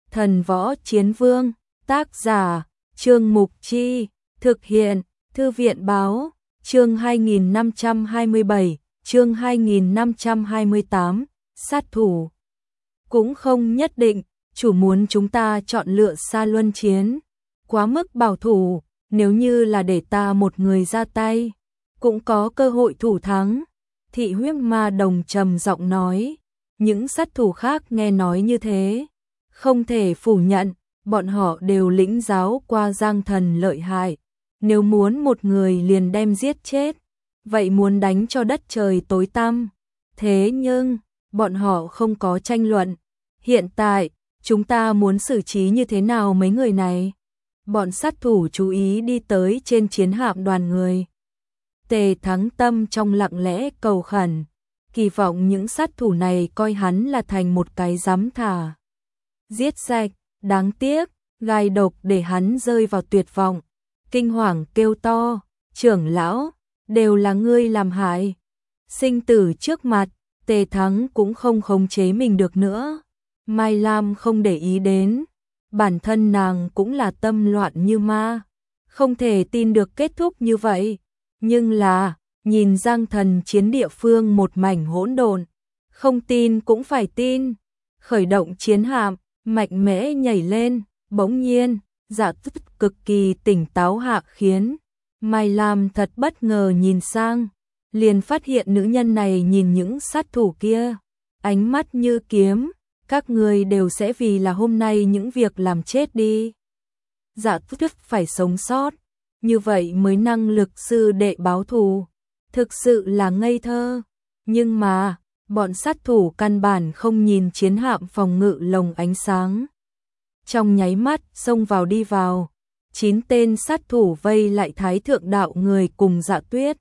Thần Võ Chiến Vương, tác giả, Trương Mục Chi, thực hiện, Thư viện Báo, chương 2527, chương 2528, sát thủ. Cũng không nhất định, chủ muốn chúng ta chọn lựa Sa Luân Chiến. Quá mức bảo thủ, nếu như là để ta một người ra tay, cũng có cơ hội thủ thắng. Thị Huyết Ma Đồng trầm giọng nói, những sát thủ khác nghe nói như thế, không thể phủ nhận, bọn họ đều lĩnh giáo qua Giang Thần lợi hại. Nếu muốn một người liền đem giết chết, vậy muốn đánh cho đất trời tối tăm. Thế nhưng, bọn họ không có tranh luận. Hiện tại, chúng ta muốn xử trí như thế nào mấy người này? Bọn sát thủ chú ý đi tới trên chiến hạm đoàn người. Tề Thắng Tâm trong lặng lẽ cầu khẩn, kỳ vọng những sát thủ này coi hắn là thành một cái dám thả. Giết sạch, đáng tiếc, gai độc để hắn rơi vào tuyệt vọng. Kinh hoàng kêu to, trưởng lão, đều là ngươi làm hại. Sinh tử trước mặt, Tề Thắng cũng không khống chế mình được nữa. Mai Lam không để ý đến, bản thân nàng cũng là tâm loạn như ma, không thể tin được kết thúc như vậy. Nhưng là, nhìn Giang Thần chiến địa phương một mảnh hỗn độn, không tin cũng phải tin. Khởi động chiến hạm, mạnh mẽ nhảy lên, bỗng nhiên, Dạ Tuyết cực kỳ tỉnh táo hạ khiến Mai Lam thật bất ngờ nhìn sang, liền phát hiện nữ nhân này nhìn những sát thủ kia, ánh mắt như kiếm, các người đều sẽ vì là hôm nay những việc làm chết đi. Dạ Tuyết phải sống sót, như vậy mới năng lực sư đệ báo thù, thực sự là ngây thơ. Nhưng mà, bọn sát thủ căn bản không nhìn chiến hạm phòng ngự lồng ánh sáng. Trong nháy mắt xông vào đi vào, 9 tên sát thủ vây lại Thái Thượng Đạo người cùng Dạ Tuyết.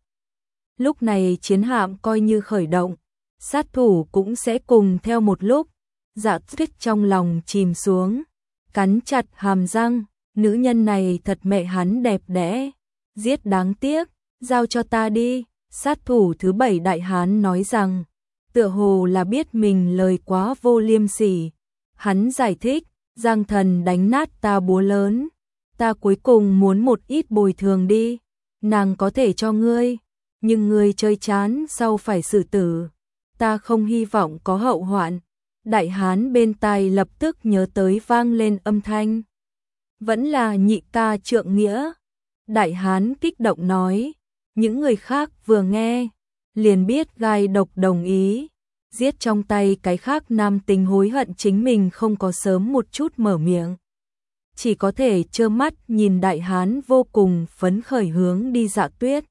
Lúc này chiến hạm coi như khởi động, sát thủ cũng sẽ cùng theo một lúc. Dạ Tuyết trong lòng chìm xuống, cắn chặt hàm răng, nữ nhân này thật mẹ hắn đẹp đẽ, giết đáng tiếc, giao cho ta đi. Sát thủ thứ 7 đại hán nói rằng, tựa hồ là biết mình lời quá vô liêm sỉ. Hắn giải thích, Giang Thần đánh nát ta búa lớn, ta cuối cùng muốn một ít bồi thường đi, nàng có thể cho ngươi, nhưng ngươi chơi chán sau phải xử tử, ta không hy vọng có hậu hoạn. Đại hán bên tai lập tức nhớ tới vang lên âm thanh, vẫn là nhị ca Trượng Nghĩa. Đại hán kích động nói, những người khác vừa nghe, liền biết gai độc đồng ý, giết trong tay cái khác nam tính hối hận chính mình không có sớm một chút mở miệng. Chỉ có thể trơ mắt nhìn đại hán vô cùng phấn khởi hướng đi Dạ Tuyết.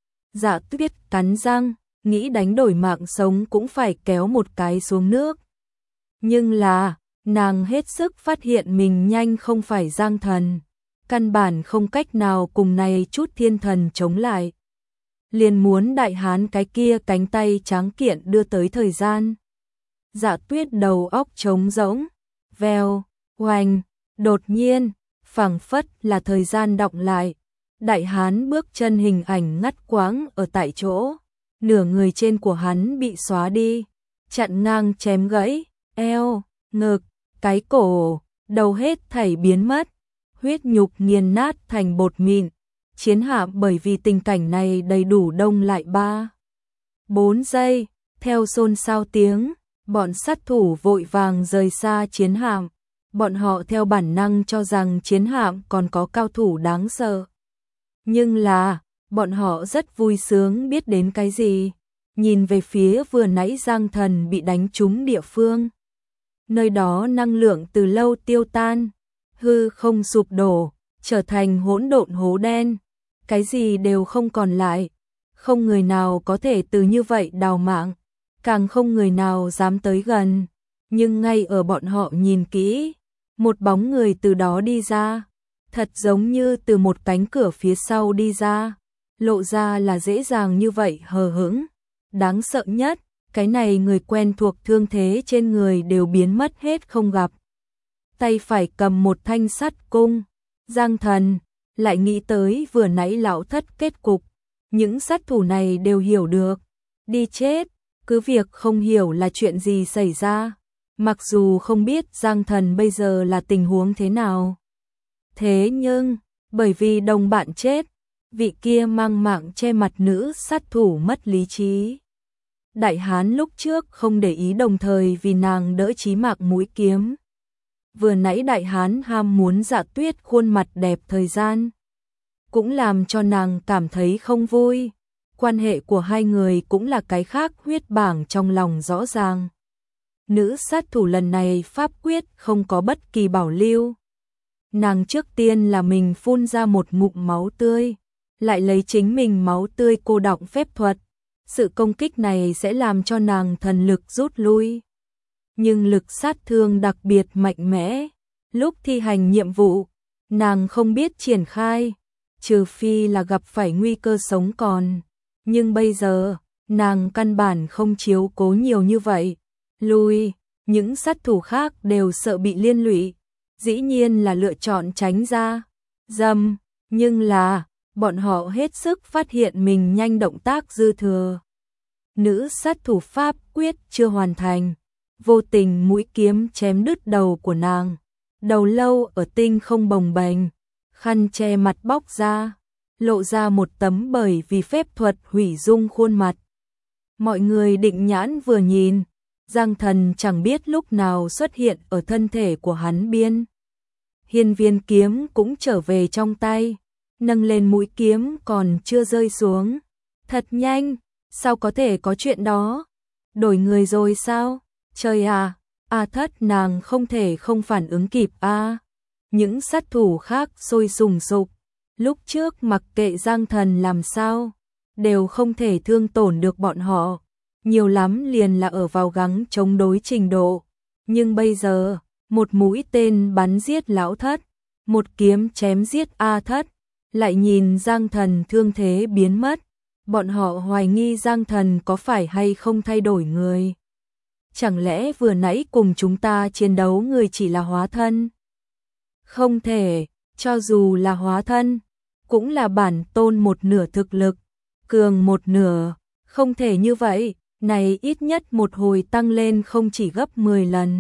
Dạ Tuyết cắn răng, nghĩ đánh đổi mạng sống cũng phải kéo một cái xuống nước. Nhưng là, nàng hết sức phát hiện mình nhanh không phải Giang Thần, căn bản không cách nào cùng này chút thiên thần chống lại. Liền muốn đại hán cái kia cánh tay tráng kiện đưa tới thời gian. Dạ Tuyết đầu óc trống rỗng, vèo, oanh, đột nhiên, phảng phất là thời gian đọng lại. Đại hán bước chân hình ảnh ngắt quãng ở tại chỗ, nửa người trên của hắn bị xóa đi, chặn ngang chém gãy, eo, ngực, cái cổ, đầu hết thảy biến mất, huyết nhục nghiền nát thành bột mịn. Chiến hạm bởi vì tình cảnh này đầy đủ đông lại 3-4 giây, theo xôn xao tiếng, bọn sát thủ vội vàng rời xa chiến hạm. Bọn họ theo bản năng cho rằng chiến hạm còn có cao thủ đáng sợ. Nhưng là, bọn họ rất vui sướng biết đến cái gì, nhìn về phía vừa nãy Giang Thần bị đánh trúng địa phương. Nơi đó năng lượng từ lâu tiêu tan, hư không sụp đổ, trở thành hỗn độn hố đen. Cái gì đều không còn lại, không người nào có thể từ như vậy đào mạng, càng không người nào dám tới gần. Nhưng ngay ở bọn họ nhìn kỹ, một bóng người từ đó đi ra, thật giống như từ một cánh cửa phía sau đi ra, lộ ra là dễ dàng như vậy hờ hững. Đáng sợ nhất, cái này người quen thuộc thương thế trên người đều biến mất hết không gặp. Tay phải cầm một thanh sắt cung, Giang Thần lại nghĩ tới vừa nãy lão thất kết cục, những sát thủ này đều hiểu được, đi chết, cứ việc không hiểu là chuyện gì xảy ra, Mặc dù không biết Giang Thần bây giờ là tình huống thế nào. Thế nhưng, bởi vì đồng bạn chết, vị kia mang mạng che mặt nữ sát thủ mất lý trí. Đại hán lúc trước không để ý đồng thời vì nàng đỡ chí mạng mũi kiếm. Vừa nãy đại hán ham muốn Dạ Tuyết khuôn mặt đẹp thời gian, cũng làm cho nàng cảm thấy không vui. Quan hệ của hai người cũng là cái khác huyết bảng trong lòng rõ ràng. Nữ sát thủ lần này pháp quyết không có bất kỳ bảo lưu. Nàng trước tiên là mình phun ra một ngụm máu tươi, lại lấy chính mình máu tươi cô đọng phép thuật. Sự công kích này sẽ làm cho nàng thần lực rút lui. Nhưng lực sát thương đặc biệt mạnh mẽ. Lúc thi hành nhiệm vụ, nàng không biết triển khai, trừ phi là gặp phải nguy cơ sống còn. Nhưng bây giờ, nàng căn bản không chiếu cố nhiều như vậy. Lui, những sát thủ khác đều sợ bị liên lụy. Dĩ nhiên là lựa chọn tránh ra. Nhưng là, bọn họ hết sức phát hiện mình nhanh động tác dư thừa. Nữ sát thủ pháp quyết chưa hoàn thành. Vô tình mũi kiếm chém đứt đầu của nàng. Đầu lâu ở tinh không bồng bềnh. Khăn che mặt bóc ra. Lộ ra một tấm bởi vì phép thuật hủy dung khuôn mặt. Mọi người định nhãn vừa nhìn. Giang Thần chẳng biết lúc nào xuất hiện ở thân thể của hắn biên. Hiên viên kiếm cũng trở về trong tay. Nâng lên mũi kiếm còn chưa rơi xuống. Thật nhanh, sao có thể có chuyện đó? Đổi người rồi sao? Trời à, Thất nàng không thể không phản ứng kịp a. Những sát thủ khác sôi sùng sục. Lúc trước mặc kệ Giang Thần làm sao, đều không thể thương tổn được bọn họ. Nhiều lắm liền là ở vào gắng chống đối trình độ. Nhưng bây giờ, một mũi tên bắn giết lão Thất, một kiếm chém giết A Thất, lại nhìn Giang Thần thương thế biến mất. Bọn họ hoài nghi Giang Thần có phải hay không thay đổi người. Chẳng lẽ vừa nãy cùng chúng ta chiến đấu người chỉ là hóa thân? Không thể, cho dù là hóa thân, cũng là bản tôn một nửa thực lực, cường một nửa, không thể như vậy, này ít nhất một hồi tăng lên không chỉ gấp 10 lần.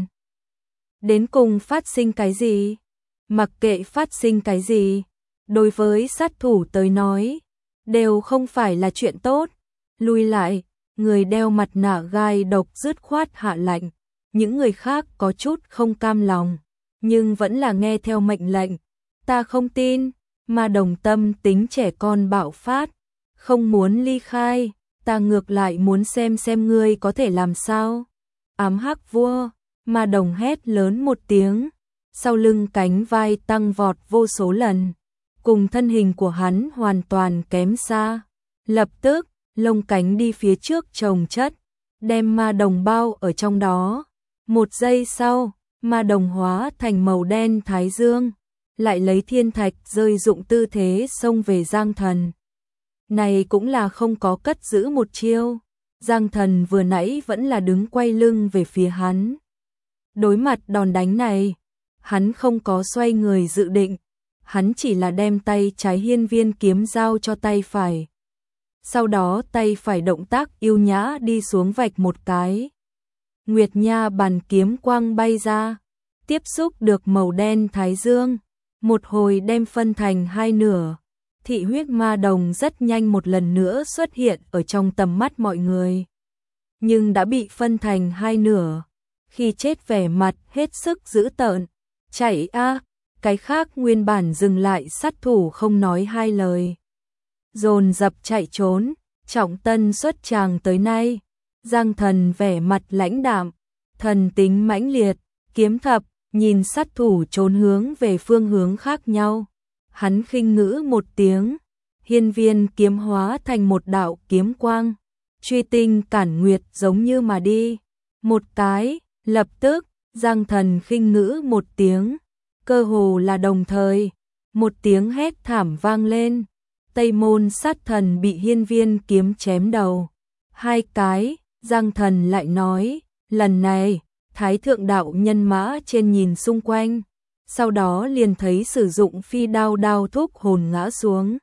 Đến cùng phát sinh cái gì? Mặc kệ phát sinh cái gì, đối với sát thủ tới nói, đều không phải là chuyện tốt. Lui lại, người đeo mặt nạ gai độc dứt khoát hạ lệnh. Những người khác có chút không cam lòng, nhưng vẫn là nghe theo mệnh lệnh. Ta không tin, mà đồng tâm tính trẻ con bạo phát, không muốn ly khai, ta ngược lại muốn xem ngươi có thể làm sao. Ám hắc vua, mà đồng hét lớn một tiếng, sau lưng cánh vai tăng vọt vô số lần, cùng thân hình của hắn hoàn toàn kém xa. Lập tức, lông cánh đi phía trước chồng chất, đem ma đồng bao ở trong đó. Một giây sau, ma đồng hóa thành màu đen thái dương, lại lấy thiên thạch rơi dụng tư thế xông về Giang Thần. Này cũng là không có cất giữ một chiêu. Giang Thần vừa nãy vẫn là đứng quay lưng về phía hắn. Đối mặt đòn đánh này, hắn không có xoay người dự định, hắn chỉ là đem tay trái hiên viên kiếm giao cho tay phải. Sau đó tay phải động tác yêu nhã đi xuống vạch một cái. Nguyệt Nha bàn kiếm quang bay ra, tiếp xúc được màu đen thái dương, một hồi đem phân thành hai nửa. Thị huyết ma đồng rất nhanh một lần nữa xuất hiện ở trong tầm mắt mọi người, nhưng đã bị phân thành hai nửa. Khi chết vẻ mặt hết sức dữ tợn, chạy a, cái khác nguyên bản dừng lại sát thủ không nói hai lời, dồn dập chạy trốn. Trọng tân xuất tràng tới nay, Giang Thần vẻ mặt lãnh đạm, thần tính mãnh liệt, kiếm thập, nhìn sát thủ trốn hướng về phương hướng khác nhau. Hắn khinh ngữ một tiếng, hiên viên kiếm hóa thành một đạo kiếm quang, truy tinh cản nguyệt giống như mà đi. Một cái, lập tức, Giang Thần khinh ngữ một tiếng, cơ hồ là đồng thời, một tiếng hét thảm vang lên. Tây môn sát thần bị hiên viên kiếm chém đầu. Hai cái, Giang Thần lại nói, lần này, Thái thượng đạo nhân mã trên nhìn xung quanh, sau đó liền thấy sử dụng phi đao đao thúc hồn ngã xuống.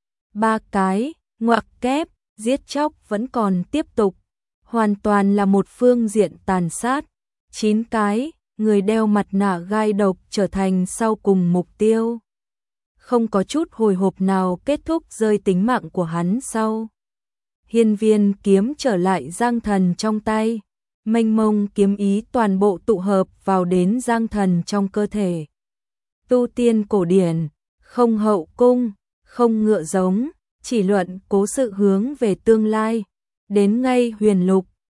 Ba cái, ngoặc kép, giết chóc vẫn còn tiếp tục, hoàn toàn là một phương diện tàn sát. 9 cái, người đeo mặt nạ gai độc trở thành sau cùng mục tiêu. Không có chút hồi hộp nào kết thúc rơi tính mạng của hắn sau. Hiên viên kiếm trở lại Giang Thần trong tay, mênh mông kiếm ý toàn bộ tụ hợp vào đến Giang Thần trong cơ thể. Tu tiên cổ điển, không hậu cung, không ngựa giống, chỉ luận cố sự hướng về tương lai, đến ngay huyền lục,